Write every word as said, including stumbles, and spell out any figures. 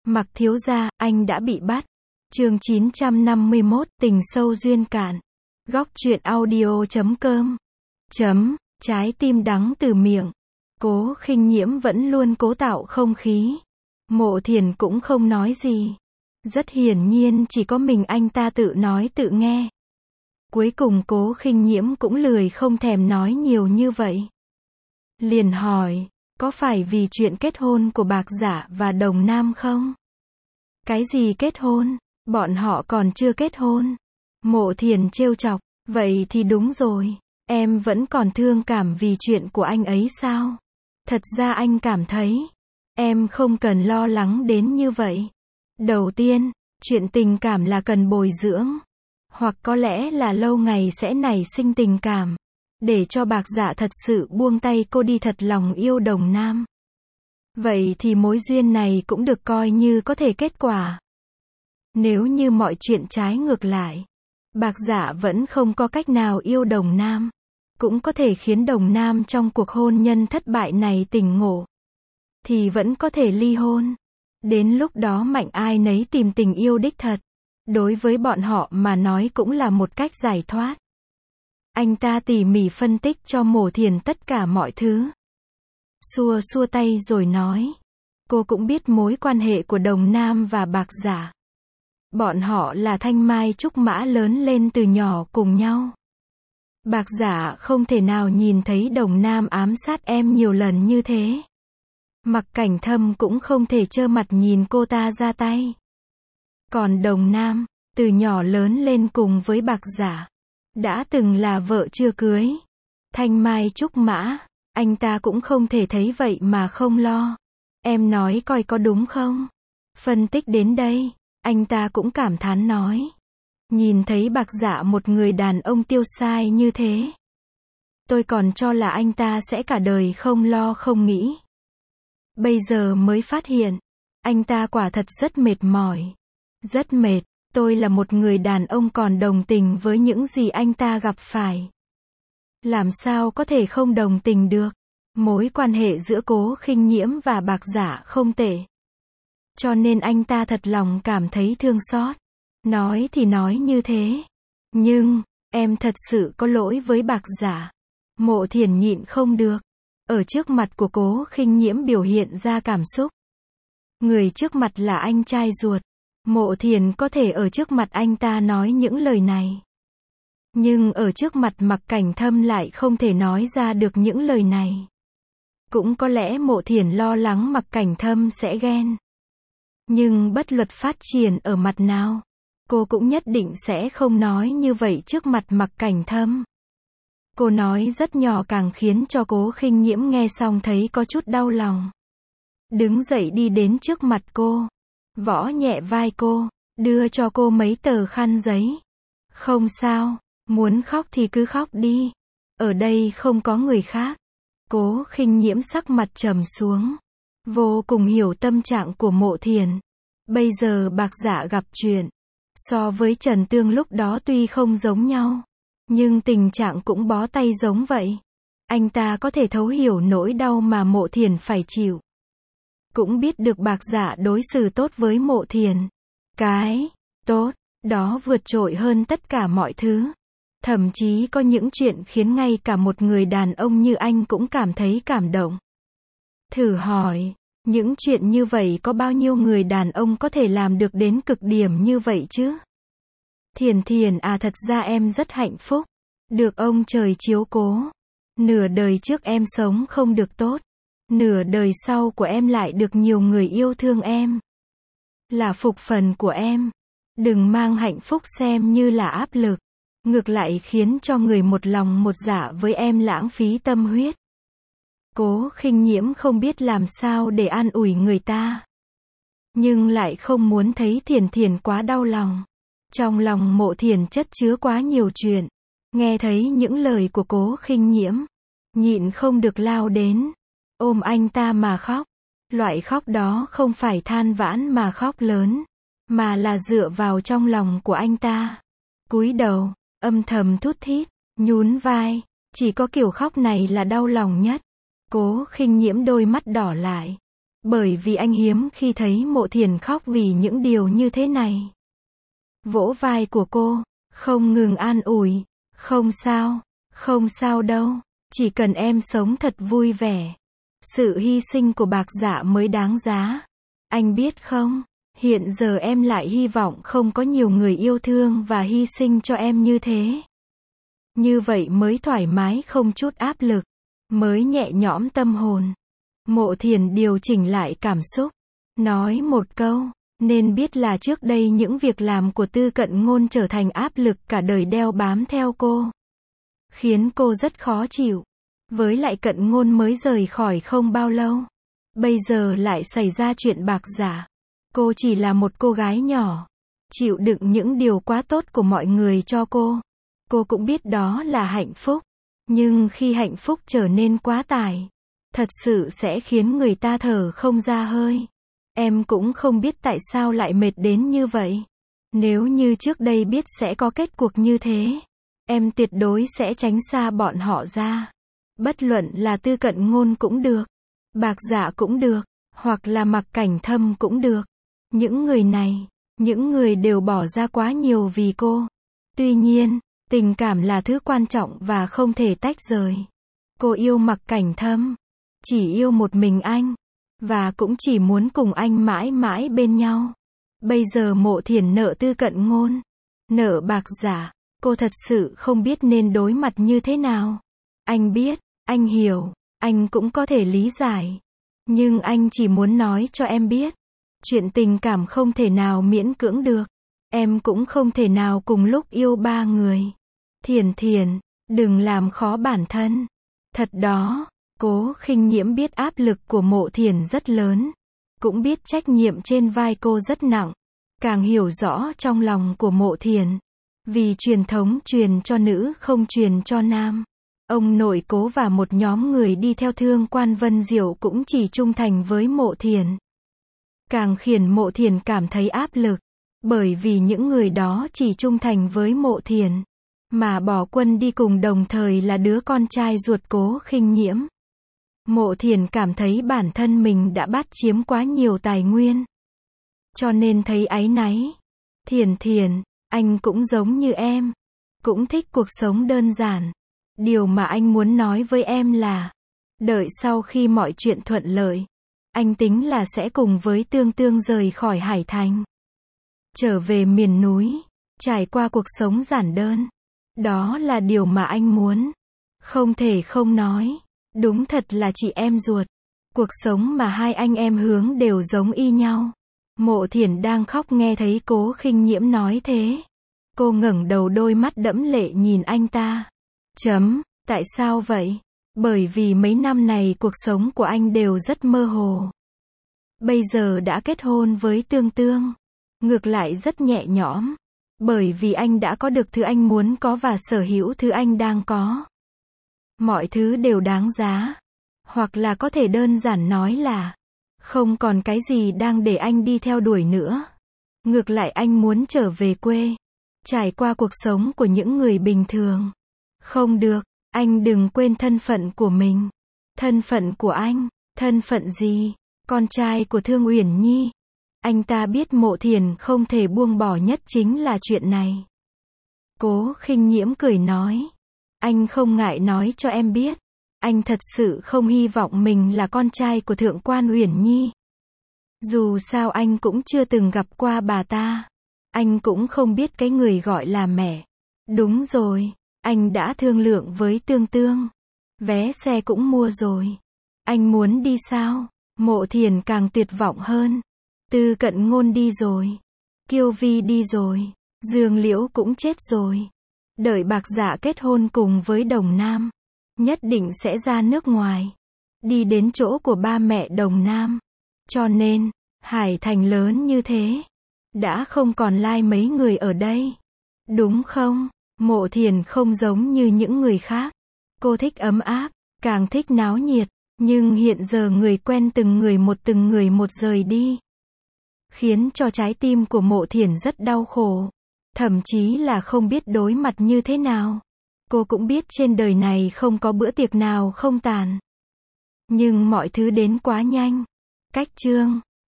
Mặc thiếu gia, anh đã bị bắt. Chương chín trăm năm mươi mốt, tình sâu duyên cạn. Góc truyện audio chấm com. Chấm, trái tim đắng từ miệng. Cố Khinh Nhiễm vẫn luôn cố tạo không khí. Mộ Thiền cũng không nói gì. Rất hiển nhiên chỉ có mình anh ta tự nói tự nghe. Cuối cùng Cố Khinh Nhiễm cũng lười không thèm nói nhiều như vậy. Liền hỏi, có phải vì chuyện kết hôn của Bạc Giả và Đồng Nam không? Cái gì kết hôn? Bọn họ còn chưa kết hôn. Mộ Thiền trêu chọc, vậy thì đúng rồi. Em vẫn còn thương cảm vì chuyện của anh ấy sao? Thật ra anh cảm thấy, em không cần lo lắng đến như vậy. Đầu tiên, chuyện tình cảm là cần bồi dưỡng. Hoặc có lẽ là lâu ngày sẽ nảy sinh tình cảm. Để cho Bạc Giả thật sự buông tay cô đi thật lòng yêu Đồng Nam. Vậy thì mối duyên này cũng được coi như có thể kết quả. Nếu như mọi chuyện trái ngược lại, Bạc Giả vẫn không có cách nào yêu Đồng Nam, cũng có thể khiến Đồng Nam trong cuộc hôn nhân thất bại này tỉnh ngộ, thì vẫn có thể ly hôn. Đến lúc đó mạnh ai nấy tìm tình yêu đích thật. Đối với bọn họ mà nói cũng là một cách giải thoát. Anh ta tỉ mỉ phân tích cho Mộ Thiền tất cả mọi thứ. Xua xua tay rồi nói, cô cũng biết mối quan hệ của Đồng Nam và Bạc Giả. Bọn họ là thanh mai trúc mã lớn lên từ nhỏ cùng nhau. Bạc Giả không thể nào nhìn thấy Đồng Nam ám sát em nhiều lần như thế. Mặc Cảnh Thâm cũng không thể trơ mặt nhìn cô ta ra tay. Còn Đồng Nam, từ nhỏ lớn lên cùng với Bạc Giả, đã từng là vợ chưa cưới. Thanh mai trúc mã, anh ta cũng không thể thấy vậy mà không lo. Em nói coi có đúng không? Phân tích đến đây, anh ta cũng cảm thán nói. Nhìn thấy Bạc Giả một người đàn ông tiêu sai như thế, tôi còn cho là anh ta sẽ cả đời không lo không nghĩ. Bây giờ mới phát hiện, anh ta quả thật rất mệt mỏi. Rất mệt, tôi là một người đàn ông còn đồng tình với những gì anh ta gặp phải. Làm sao có thể không đồng tình được? Mối quan hệ giữa Cố Khinh Nhiễm và Bạc Giả không tệ. Cho nên anh ta thật lòng cảm thấy thương xót. Nói thì nói như thế. Nhưng, em thật sự có lỗi với Bạc Giả. Mộ Thiền nhịn không được. Ở trước mặt của Cố Khinh Nhiễm biểu hiện ra cảm xúc. Người trước mặt là anh trai ruột. Mộ Thiền có thể ở trước mặt anh ta nói những lời này. Nhưng ở trước mặt Mặc Cảnh Thâm lại không thể nói ra được những lời này. Cũng có lẽ Mộ Thiền lo lắng Mặc Cảnh Thâm sẽ ghen. Nhưng bất luật phát triển ở mặt nào, cô cũng nhất định sẽ không nói như vậy trước mặt Mặc Cảnh Thâm. Cô nói rất nhỏ càng khiến cho Cố Khinh Nhiễm nghe xong thấy có chút đau lòng. Đứng dậy đi đến trước mặt cô, võ nhẹ vai cô, đưa cho cô mấy tờ khăn giấy. Không sao, muốn khóc thì cứ khóc đi. Ở đây không có người khác. Cố Khinh Nhiễm sắc mặt trầm xuống. Vô cùng hiểu tâm trạng của Mộ Thiền. Bây giờ Bạc Giả gặp chuyện. So với Trần Tương lúc đó tuy không giống nhau, nhưng tình trạng cũng bó tay giống vậy. Anh ta có thể thấu hiểu nỗi đau mà Mộ Thiền phải chịu. Cũng biết được Bạc Giả đối xử tốt với Mộ Thiền. Cái tốt đó vượt trội hơn tất cả mọi thứ. Thậm chí có những chuyện khiến ngay cả một người đàn ông như anh cũng cảm thấy cảm động. Thử hỏi, những chuyện như vậy có bao nhiêu người đàn ông có thể làm được đến cực điểm như vậy chứ? Thiền Thiền à, thật ra em rất hạnh phúc. Được ông trời chiếu cố. Nửa đời trước em sống không được tốt. Nửa đời sau của em lại được nhiều người yêu thương em. Là phục phần của em. Đừng mang hạnh phúc xem như là áp lực. Ngược lại khiến cho người một lòng một dạ với em lãng phí tâm huyết. Cố Khinh Nhiễm không biết làm sao để an ủi người ta. Nhưng lại không muốn thấy Thiền Thiền quá đau lòng. Trong lòng Mộ Thiền chất chứa quá nhiều chuyện. Nghe thấy những lời của Cố Khinh Nhiễm, nhịn không được lao đến, ôm anh ta mà khóc. Loại khóc đó không phải than vãn mà khóc lớn, mà là dựa vào trong lòng của anh ta. Cúi đầu, âm thầm thút thít, nhún vai. Chỉ có kiểu khóc này là đau lòng nhất. Cố Khinh Nhiễm đôi mắt đỏ lại. Bởi vì anh hiếm khi thấy Mộ Thiển khóc vì những điều như thế này. Vỗ vai của cô, không ngừng an ủi, không sao, không sao đâu, chỉ cần em sống thật vui vẻ. Sự hy sinh của Bạc Dạ mới đáng giá. Anh biết không, hiện giờ em lại hy vọng không có nhiều người yêu thương và hy sinh cho em như thế. Như vậy mới thoải mái không chút áp lực, mới nhẹ nhõm tâm hồn. Mộ Thiển điều chỉnh lại cảm xúc, nói một câu, nên biết là trước đây những việc làm của Tư Cận Ngôn trở thành áp lực cả đời đeo bám theo cô. Khiến cô rất khó chịu. Với lại Cận Ngôn mới rời khỏi không bao lâu. Bây giờ lại xảy ra chuyện Bạc Dạ. Cô chỉ là một cô gái nhỏ, chịu đựng những điều quá tốt của mọi người cho cô. Cô cũng biết đó là hạnh phúc. Nhưng khi hạnh phúc trở nên quá tải, thật sự sẽ khiến người ta thở không ra hơi. Em cũng không biết tại sao lại mệt đến như vậy. Nếu như trước đây biết sẽ có kết cuộc như thế, em tuyệt đối sẽ tránh xa bọn họ ra. Bất luận là Tư Cận Ngôn cũng được, Bạc Dạ cũng được, hoặc là Mặc Cảnh Thâm cũng được. Những người này, những người đều bỏ ra quá nhiều vì cô. Tuy nhiên, tình cảm là thứ quan trọng và không thể tách rời. Cô yêu Mặc Cảnh Thâm, chỉ yêu một mình anh, và cũng chỉ muốn cùng anh mãi mãi bên nhau. Bây giờ Mộ Thiển nợ Tư Cận Ngôn, nợ Bạc Dạ, cô thật sự không biết nên đối mặt như thế nào. Anh biết, anh hiểu, anh cũng có thể lý giải. Nhưng anh chỉ muốn nói cho em biết, chuyện tình cảm không thể nào miễn cưỡng được. Em cũng không thể nào cùng lúc yêu ba người. Thiển Thiển, đừng làm khó bản thân. Thật đó. Cố Khinh Nhiễm biết áp lực của Mộ Thiển rất lớn, cũng biết trách nhiệm trên vai cô rất nặng, càng hiểu rõ trong lòng của Mộ Thiển. Vì truyền thống truyền cho nữ không truyền cho nam. Ông nội Cố và một nhóm người đi theo Thương Quan Vân Diệu cũng chỉ trung thành với Mộ Thiển. Càng khiến Mộ Thiển cảm thấy áp lực, bởi vì những người đó chỉ trung thành với Mộ Thiển, mà bỏ quân đi cùng đồng thời là đứa con trai ruột Cố Khinh Nhiễm. Mộ Thiển cảm thấy bản thân mình đã bắt chiếm quá nhiều tài nguyên, cho nên thấy áy náy. Thiển Thiển, anh cũng giống như em, cũng thích cuộc sống đơn giản. Điều mà anh muốn nói với em là, đợi sau khi mọi chuyện thuận lợi, anh tính là sẽ cùng với Tương Tương rời khỏi Hải Thành, trở về miền núi, trải qua cuộc sống giản đơn. Đó là điều mà anh muốn. Không thể không nói, đúng thật là chị em ruột. Cuộc sống mà hai anh em hướng đều giống y nhau. Mộ Thiển đang khóc nghe thấy Cố Khinh Nhiễm nói thế. Cô ngẩng đầu, đôi mắt đẫm lệ nhìn anh ta. Chấm, tại sao vậy? Bởi vì mấy năm này cuộc sống của anh đều rất mơ hồ. Bây giờ đã kết hôn với Tương Tương, ngược lại rất nhẹ nhõm. Bởi vì anh đã có được thứ anh muốn có và sở hữu thứ anh đang có. Mọi thứ đều đáng giá. Hoặc là có thể đơn giản nói là, không còn cái gì đang để anh đi theo đuổi nữa. Ngược lại anh muốn trở về quê, trải qua cuộc sống của những người bình thường. Không được, anh đừng quên thân phận của mình. Thân phận của anh, thân phận gì? Con trai của Thương Uyển Nhi. Anh ta biết Mộ Thiển không thể buông bỏ nhất chính là chuyện này. Cố Khinh Nhiễm cười nói, anh không ngại nói cho em biết, anh thật sự không hy vọng mình là con trai của Thượng quan Uyển Nhi. Dù sao anh cũng chưa từng gặp qua bà ta. Anh cũng không biết cái người gọi là mẹ. Đúng rồi, anh đã thương lượng với Tương Tương. Vé xe cũng mua rồi. Anh muốn đi sao? Mộ Thiển càng tuyệt vọng hơn. Tư Cận Ngôn đi rồi. Kiêu Vi đi rồi. Dương Liễu cũng chết rồi. Đợi Bạc Dạ kết hôn cùng với Đồng Nam, nhất định sẽ ra nước ngoài. Đi đến chỗ của ba mẹ Đồng Nam. Cho nên, Hải Thành lớn như thế, đã không còn lai mấy người ở đây. Đúng không? Mộ Thiển không giống như những người khác. Cô thích ấm áp, càng thích náo nhiệt. Nhưng hiện giờ người quen từng người một từng người một rời đi, khiến cho trái tim của Mộ Thiển rất đau khổ. Thậm chí là không biết đối mặt như thế nào. Cô cũng biết trên đời này không có bữa tiệc nào không tàn. Nhưng mọi thứ đến quá nhanh. Cách chương